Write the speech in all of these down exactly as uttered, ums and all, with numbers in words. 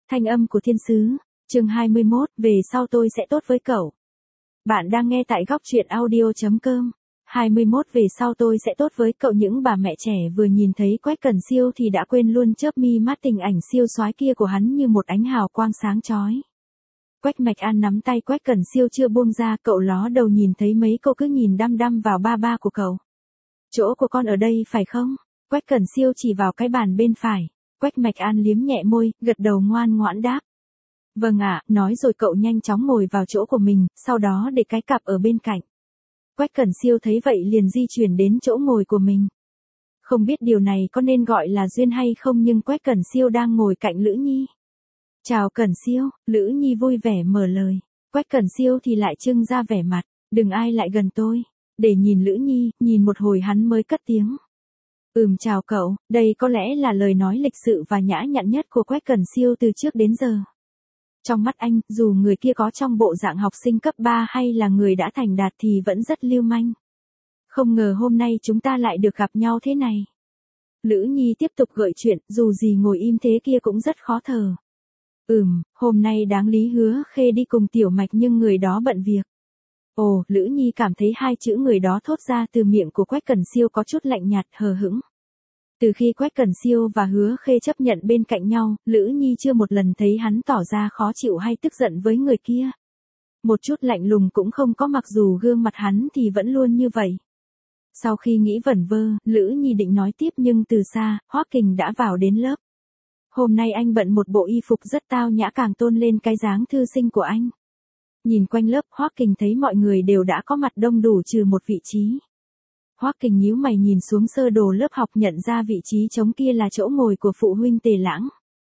Thanh âm của thiên sứ, chương hai mươi mốt, về sau tôi sẽ tốt với cậu. Bạn đang nghe tại góc truyện audio.com. hai mươi mốt về sau tôi sẽ tốt với cậu. Những bà mẹ trẻ vừa nhìn thấy Quách Cẩn Siêu thì đã quên luôn chớp mi mắt tình ảnh siêu soái kia của hắn như một ánh hào quang sáng chói. Quách Mạch An nắm tay Quách Cẩn Siêu chưa buông ra, cậu ló đầu nhìn thấy mấy cô cứ nhìn đăm đăm vào ba ba của cậu. Chỗ của con ở đây phải không? Quách Cẩn Siêu chỉ vào cái bàn bên phải. Quách Mạch An liếm nhẹ môi, gật đầu ngoan ngoãn đáp. Vâng ạ, nói rồi cậu nhanh chóng ngồi vào chỗ của mình, sau đó để cái cặp ở bên cạnh. Quách Cẩn Siêu thấy vậy liền di chuyển đến chỗ ngồi của mình. Không biết điều này có nên gọi là duyên hay không, nhưng Quách Cẩn Siêu đang ngồi cạnh Lữ Nhi. Chào Cẩn Siêu, Lữ Nhi vui vẻ mở lời. Quách Cẩn Siêu thì lại trưng ra vẻ mặt, đừng ai lại gần tôi. Để nhìn Lữ Nhi, nhìn một hồi hắn mới cất tiếng. Ừm chào cậu, đây có lẽ là lời nói lịch sự và nhã nhặn nhất của Quách Cẩn Siêu từ trước đến giờ. Trong mắt anh, dù người kia có trong bộ dạng học sinh cấp ba hay là người đã thành đạt thì vẫn rất lưu manh. Không ngờ hôm nay chúng ta lại được gặp nhau thế này. Lữ Nhi tiếp tục gợi chuyện, dù gì ngồi im thế kia cũng rất khó thở. Ừm, hôm nay đáng lý Hứa Khê đi cùng Tiểu Mạch nhưng người đó bận việc. Ồ, Lữ Nhi cảm thấy hai chữ người đó thốt ra từ miệng của Quách Cẩn Siêu có chút lạnh nhạt, hờ hững. Từ khi Quách Cẩn Siêu và Hứa Khê chấp nhận bên cạnh nhau, Lữ Nhi chưa một lần thấy hắn tỏ ra khó chịu hay tức giận với người kia. Một chút lạnh lùng cũng không có, mặc dù gương mặt hắn thì vẫn luôn như vậy. Sau khi nghĩ vẩn vơ, Lữ Nhi định nói tiếp nhưng từ xa, Hoắc Kình đã vào đến lớp. Hôm nay anh bận một bộ y phục rất tao nhã, càng tôn lên cái dáng thư sinh của anh. Nhìn quanh lớp, Hoắc Kình thấy mọi người đều đã có mặt đông đủ trừ một vị trí. Hoắc Kình nhíu mày nhìn xuống sơ đồ lớp học, nhận ra vị trí trống kia là chỗ ngồi của phụ huynh Tề Lãng.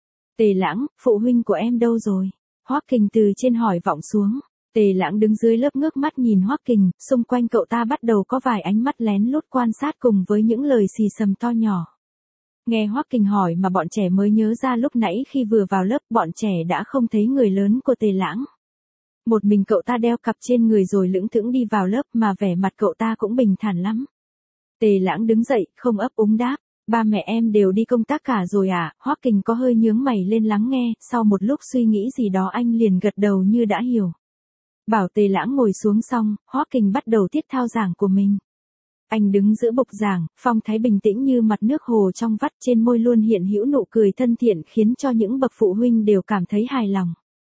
Tề Lãng, phụ huynh của em đâu rồi? Hoắc Kình từ trên hỏi vọng xuống. Tề Lãng đứng dưới lớp ngước mắt nhìn Hoắc Kình, xung quanh cậu ta bắt đầu có vài ánh mắt lén lút quan sát cùng với những lời xì xầm to nhỏ. Nghe Hoắc Kình hỏi mà bọn trẻ mới nhớ ra lúc nãy khi vừa vào lớp bọn trẻ đã không thấy người lớn của Tề Lãng. Một mình cậu ta đeo cặp trên người rồi lững thững đi vào lớp mà vẻ mặt cậu ta cũng bình thản lắm. Tề Lãng đứng dậy, không ấp úng đáp, ba mẹ em đều đi công tác cả rồi à? Hoắc Kình có hơi nhướng mày lên lắng nghe, sau một lúc suy nghĩ gì đó anh liền gật đầu như đã hiểu. Bảo Tề Lãng ngồi xuống xong, Hoắc Kình bắt đầu tiết thao giảng của mình. Anh đứng giữa bục giảng, phong thái bình tĩnh như mặt nước hồ trong vắt, trên môi luôn hiện hữu nụ cười thân thiện khiến cho những bậc phụ huynh đều cảm thấy hài lòng.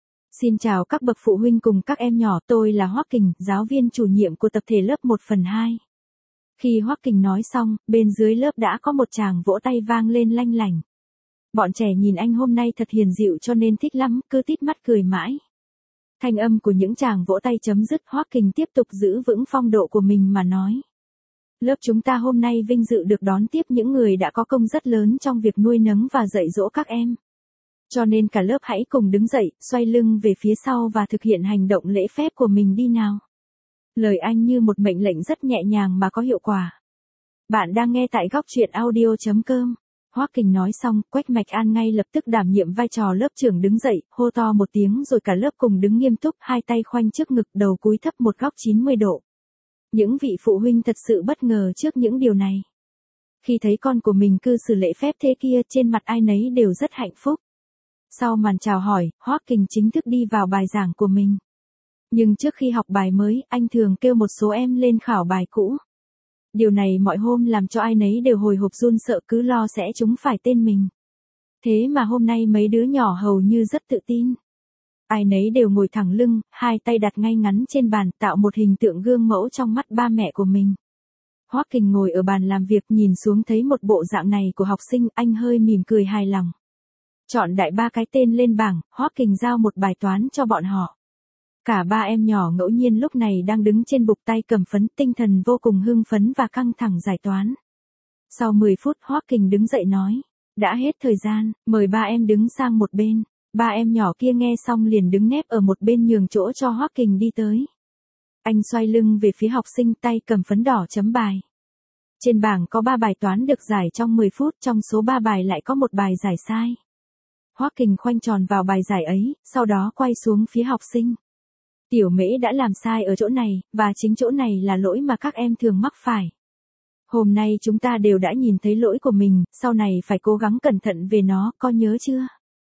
Xin chào các bậc phụ huynh cùng các em nhỏ, tôi là Hoắc Kình, giáo viên chủ nhiệm của tập thể lớp một phần hai. Khi Hoắc Kình nói xong, bên dưới lớp đã có một tràng vỗ tay vang lên lanh lảnh. Bọn trẻ nhìn anh hôm nay thật hiền dịu cho nên thích lắm, cứ tít mắt cười mãi. Thanh âm của những tràng vỗ tay chấm dứt, Hoắc Kình tiếp tục giữ vững phong độ của mình mà nói. Lớp chúng ta hôm nay vinh dự được đón tiếp những người đã có công rất lớn trong việc nuôi nấng và dạy dỗ các em. Cho nên cả lớp hãy cùng đứng dậy, xoay lưng về phía sau và thực hiện hành động lễ phép của mình đi nào. Lời anh như một mệnh lệnh rất nhẹ nhàng mà có hiệu quả. Bạn đang nghe tại góc truyện audio.com. Hoắc Kình nói xong, Quách Mạch An ngay lập tức đảm nhiệm vai trò lớp trưởng đứng dậy, hô to một tiếng rồi cả lớp cùng đứng nghiêm túc, hai tay khoanh trước ngực, đầu cúi thấp một góc chín mươi độ. Những vị phụ huynh thật sự bất ngờ trước những điều này. Khi thấy con của mình cư xử lễ phép thế kia, trên mặt ai nấy đều rất hạnh phúc. Sau màn chào hỏi, Hoắc Kình chính thức đi vào bài giảng của mình. Nhưng trước khi học bài mới, anh thường kêu một số em lên khảo bài cũ. Điều này mọi hôm làm cho ai nấy đều hồi hộp run sợ, cứ lo sẽ trúng phải tên mình. Thế mà hôm nay mấy đứa nhỏ hầu như rất tự tin. Ai nấy đều ngồi thẳng lưng, hai tay đặt ngay ngắn trên bàn, tạo một hình tượng gương mẫu trong mắt ba mẹ của mình. Hoắc Kình ngồi ở bàn làm việc nhìn xuống thấy một bộ dạng này của học sinh, anh hơi mỉm cười hài lòng. Chọn đại ba cái tên lên bảng, Hoắc Kình giao một bài toán cho bọn họ. Cả ba em nhỏ ngẫu nhiên lúc này đang đứng trên bục tay cầm phấn, tinh thần vô cùng hưng phấn và căng thẳng giải toán. Sau mười phút Hoắc Kình đứng dậy nói, đã hết thời gian, mời ba em đứng sang một bên. Ba em nhỏ kia nghe xong liền đứng nép ở một bên nhường chỗ cho Hoắc Kình đi tới. Anh xoay lưng về phía học sinh, tay cầm phấn đỏ chấm bài. Trên bảng có ba bài toán được giải trong mười phút, trong số ba bài lại có một bài giải sai. Hoắc Kình khoanh tròn vào bài giải ấy, sau đó quay xuống phía học sinh. Tiểu Mễ đã làm sai ở chỗ này, và chính chỗ này là lỗi mà các em thường mắc phải. Hôm nay chúng ta đều đã nhìn thấy lỗi của mình, sau này phải cố gắng cẩn thận về nó, có nhớ chưa?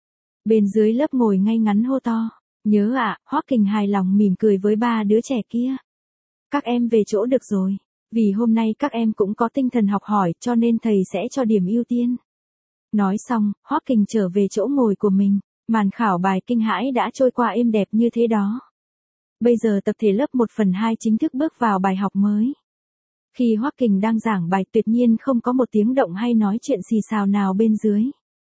Bên dưới lớp ngồi ngay ngắn hô to. Nhớ ạ, Hoắc Kình hài lòng mỉm cười với ba đứa trẻ kia. Các em về chỗ được rồi. Vì hôm nay các em cũng có tinh thần học hỏi cho nên thầy sẽ cho điểm ưu tiên. Nói xong, Hoắc Kình trở về chỗ ngồi của mình. Màn khảo bài kinh hãi đã trôi qua êm đẹp như thế đó. Bây giờ tập thể lớp một phần hai chính thức bước vào bài học mới. Khi Hoắc Kình đang giảng bài tuyệt nhiên không có một tiếng động hay nói chuyện xì xào nào bên dưới.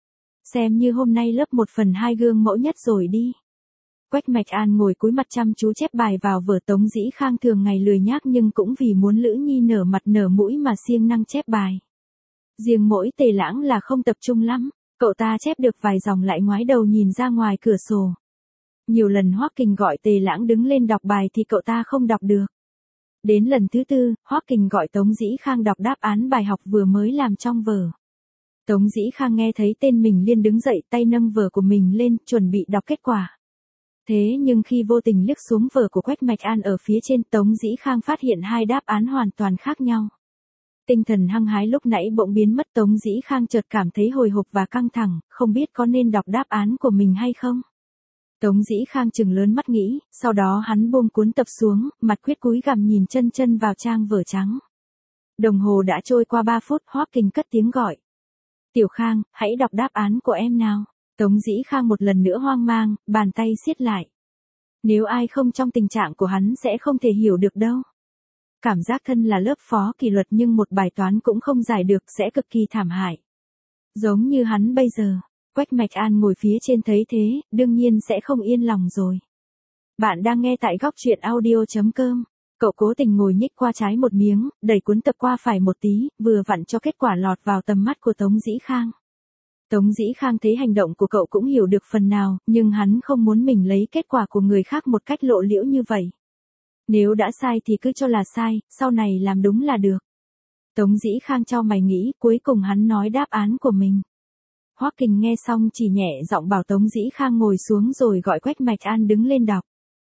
Xem như hôm nay lớp một phần hai gương mẫu nhất rồi đi. Quách Mạch An ngồi cúi mặt chăm chú chép bài vào vở. Tống Dĩ Khang thường ngày lười nhác nhưng cũng vì muốn Lữ Nhi nở mặt nở mũi mà siêng năng chép bài. Riêng mỗi Tề Lãng là không tập trung lắm, cậu ta chép được vài dòng lại ngoái đầu nhìn ra ngoài cửa sổ. Nhiều lần Hoắc Kình gọi Tề Lãng đứng lên đọc bài thì cậu ta không đọc được. Đến lần thứ tư, Hoắc Kình gọi Tống Dĩ Khang đọc đáp án bài học vừa mới làm trong vở. Tống Dĩ Khang nghe thấy tên mình liền đứng dậy, tay nâng vở của mình lên, chuẩn bị đọc kết quả. Thế nhưng khi vô tình liếc xuống vở của Quách Mạch An ở phía trên, Tống Dĩ Khang phát hiện hai đáp án hoàn toàn khác nhau. Tinh thần hăng hái lúc nãy bỗng biến mất. Tống Dĩ Khang chợt cảm thấy hồi hộp và căng thẳng, không biết có nên đọc đáp án của mình hay không. Tống Dĩ Khang trừng lớn mắt nghĩ, sau đó hắn buông cuốn tập xuống, mặt quyết cúi gằm nhìn chân chân vào trang vở trắng. Đồng hồ đã trôi qua ba phút, Hoắc Kình cất tiếng gọi. Tiểu Khang, hãy đọc đáp án của em nào. Tống Dĩ Khang một lần nữa hoang mang, bàn tay siết lại. Nếu ai không trong tình trạng của hắn sẽ không thể hiểu được đâu. Cảm giác thân là lớp phó kỷ luật nhưng một bài toán cũng không giải được sẽ cực kỳ thảm hại. Giống như hắn bây giờ. Quách Mạch An ngồi phía trên thấy thế, đương nhiên sẽ không yên lòng rồi. Bạn đang nghe tại góc truyện audio chấm com. Cậu cố tình ngồi nhích qua trái một miếng, đẩy cuốn tập qua phải một tí, vừa vặn cho kết quả lọt vào tầm mắt của Tống Dĩ Khang. Tống Dĩ Khang thấy hành động của cậu cũng hiểu được phần nào, nhưng hắn không muốn mình lấy kết quả của người khác một cách lộ liễu như vậy. Nếu đã sai thì cứ cho là sai, sau này làm đúng là được. Tống Dĩ Khang chau mày nghĩ, cuối cùng hắn nói đáp án của mình. Hoắc Kình nghe xong chỉ nhẹ giọng bảo Tống Dĩ Khang ngồi xuống rồi gọi Quách Mạch An đứng lên đọc.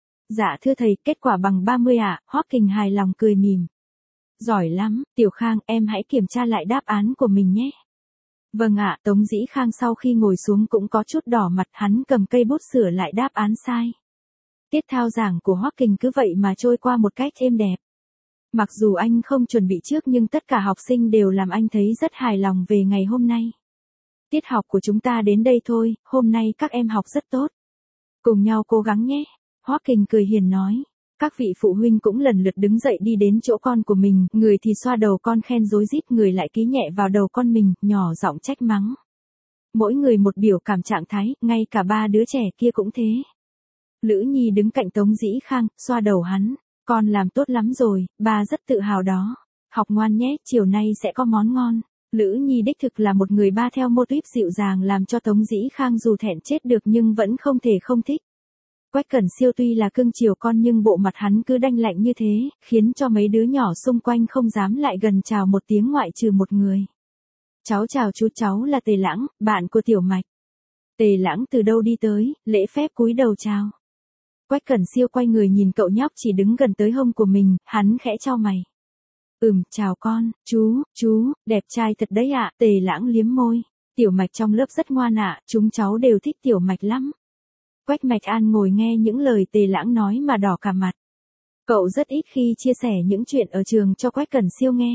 Dạ thưa thầy, kết quả bằng ba mươi ạ. Hoắc Kình hài lòng cười mỉm. Giỏi lắm, Tiểu Khang, em hãy kiểm tra lại đáp án của mình nhé. Vâng ạ. Tống Dĩ Khang sau khi ngồi xuống cũng có chút đỏ mặt, hắn cầm cây bút sửa lại đáp án sai. Tiết thao giảng của Hoắc Kình cứ vậy mà trôi qua một cách êm đẹp. Mặc dù anh không chuẩn bị trước nhưng tất cả học sinh đều làm anh thấy rất hài lòng về ngày hôm nay. Tiết học của chúng ta đến đây thôi, hôm nay các em học rất tốt. Cùng nhau cố gắng nhé. Hoắc Kình cười hiền nói. Các vị phụ huynh cũng lần lượt đứng dậy đi đến chỗ con của mình, người thì xoa đầu con khen rối rít, người lại ký nhẹ vào đầu con mình, nhỏ giọng trách mắng. Mỗi người một biểu cảm trạng thái, ngay cả ba đứa trẻ kia cũng thế. Lữ Nhi đứng cạnh Tống Dĩ Khang, xoa đầu hắn. Con làm tốt lắm rồi, ba rất tự hào đó. Học ngoan nhé, chiều nay sẽ có món ngon. Lữ Nhi đích thực là một người ba theo mô típ dịu dàng làm cho Tống Dĩ Khang dù thẹn chết được nhưng vẫn không thể không thích. Quách Cẩn Siêu tuy là cưng chiều con nhưng bộ mặt hắn cứ đanh lạnh như thế, khiến cho mấy đứa nhỏ xung quanh không dám lại gần chào một tiếng ngoại trừ một người. Cháu chào chú, cháu là Tề Lãng, bạn của Tiểu Mạch. Tề Lãng từ đâu đi tới, lễ phép cúi đầu chào. Quách Cẩn Siêu quay người nhìn cậu nhóc chỉ đứng gần tới hông của mình, hắn khẽ chau mày. Ừm, chào con, chú, chú, đẹp trai thật đấy ạ. Tề Lãng liếm môi. Tiểu Mạch trong lớp rất ngoan ạ, chúng cháu đều thích Tiểu Mạch lắm. Quách Mạch An ngồi nghe những lời Tề Lãng nói mà đỏ cả mặt. Cậu rất ít khi chia sẻ những chuyện ở trường cho Quách Cẩn Siêu nghe.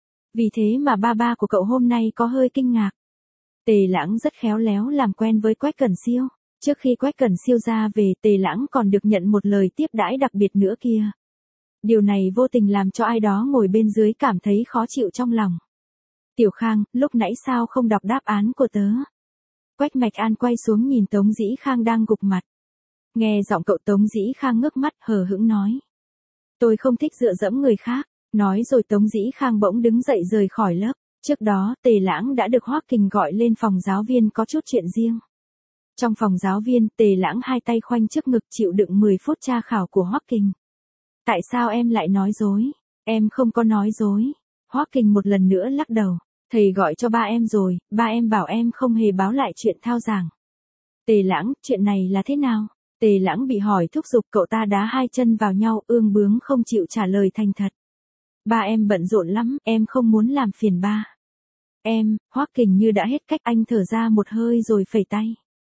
Vì thế mà ba ba của cậu hôm nay có hơi kinh ngạc. Tề Lãng rất khéo léo làm quen với Quách Cẩn Siêu. Trước khi Quách Cẩn Siêu ra về, Tề Lãng còn được nhận một lời tiếp đãi đặc biệt nữa kia. Điều này vô tình làm cho ai đó ngồi bên dưới cảm thấy khó chịu trong lòng. Tiểu Khang, lúc nãy sao không đọc đáp án của tớ? Quách Mạch An quay xuống nhìn Tống Dĩ Khang đang gục mặt. Nghe giọng cậu, Tống Dĩ Khang ngước mắt hờ hững nói. Tôi không thích dựa dẫm người khác. Nói rồi Tống Dĩ Khang bỗng đứng dậy rời khỏi lớp. Trước đó Tề Lãng đã được Hoắc Kình gọi lên phòng giáo viên có chút chuyện riêng. Trong phòng giáo viên, Tề Lãng hai tay khoanh trước ngực chịu đựng mười phút tra khảo của Hoắc Kình. Tại sao em lại nói dối? Em không có nói dối. Hoắc Kình một lần nữa lắc đầu. Thầy gọi cho ba em rồi, ba em bảo em không hề báo lại chuyện thao giảng. Tề Lãng, chuyện này là thế nào? Tề Lãng bị hỏi thúc giục, cậu ta đá hai chân vào nhau, ương bướng không chịu trả lời thành thật. Ba em bận rộn lắm, em không muốn làm phiền ba. Em, Hoắc Kình như đã hết cách, anh thở ra một hơi rồi phẩy tay.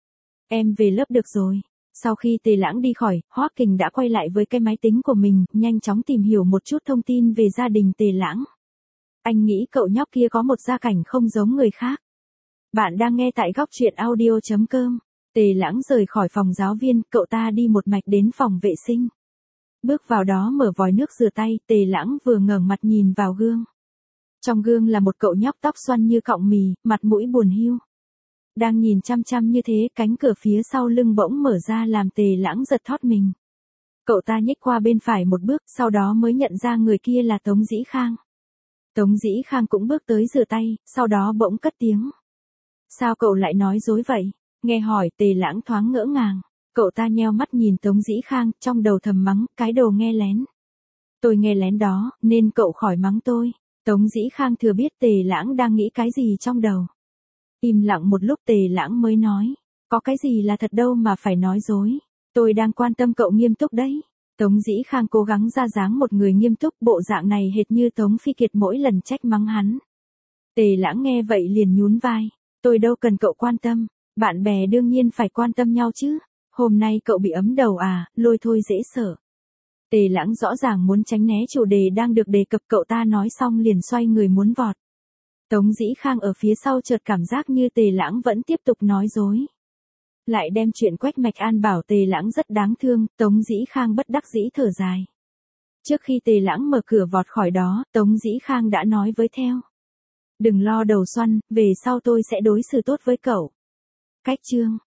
Em về lớp được rồi. Sau khi Tề Lãng đi khỏi, Hoắc Kình đã quay lại với cái máy tính của mình, nhanh chóng tìm hiểu một chút thông tin về gia đình Tề Lãng. Anh nghĩ cậu nhóc kia có một gia cảnh không giống người khác. Bạn đang nghe tại góc truyện audio chấm com. Tề Lãng rời khỏi phòng giáo viên, cậu ta đi một mạch đến phòng vệ sinh. Bước vào đó mở vòi nước rửa tay, Tề Lãng vừa ngẩng mặt nhìn vào gương. Trong gương là một cậu nhóc tóc xoăn như cọng mì, mặt mũi buồn hiu. Đang nhìn chăm chăm như thế, cánh cửa phía sau lưng bỗng mở ra làm Tề Lãng giật thót mình. Cậu ta nhích qua bên phải một bước, sau đó mới nhận ra người kia là Tống Dĩ Khang. Tống Dĩ Khang cũng bước tới rửa tay, sau đó bỗng cất tiếng. Sao cậu lại nói dối vậy? Nghe hỏi, Tề Lãng thoáng ngỡ ngàng. Cậu ta nheo mắt nhìn Tống Dĩ Khang, trong đầu thầm mắng, cái đồ nghe lén. Tôi nghe lén đó, nên cậu khỏi mắng tôi. Tống Dĩ Khang thừa biết Tề Lãng đang nghĩ cái gì trong đầu. Im lặng một lúc Tề Lãng mới nói. Có cái gì là thật đâu mà phải nói dối. Tôi đang quan tâm cậu nghiêm túc đấy. Tống Dĩ Khang cố gắng ra dáng một người nghiêm túc, bộ dạng này hệt như Tống Phi Kiệt mỗi lần trách mắng hắn. Tề Lãng nghe vậy liền nhún vai. Tôi đâu cần cậu quan tâm. Bạn bè đương nhiên phải quan tâm nhau chứ. Hôm nay cậu bị ấm đầu à, lôi thôi dễ sợ. Tề Lãng rõ ràng muốn tránh né chủ đề đang được đề cập, cậu ta nói xong liền xoay người muốn vọt. Tống Dĩ Khang ở phía sau chợt cảm giác như Tề Lãng vẫn tiếp tục nói dối. Lại đem chuyện Quách Mạch An bảo Tề Lãng rất đáng thương, Tống Dĩ Khang bất đắc dĩ thở dài. Trước khi Tề Lãng mở cửa vọt khỏi đó, Tống Dĩ Khang đã nói với theo. Đừng lo đầu xoăn, về sau tôi sẽ đối xử tốt với cậu. Cách chương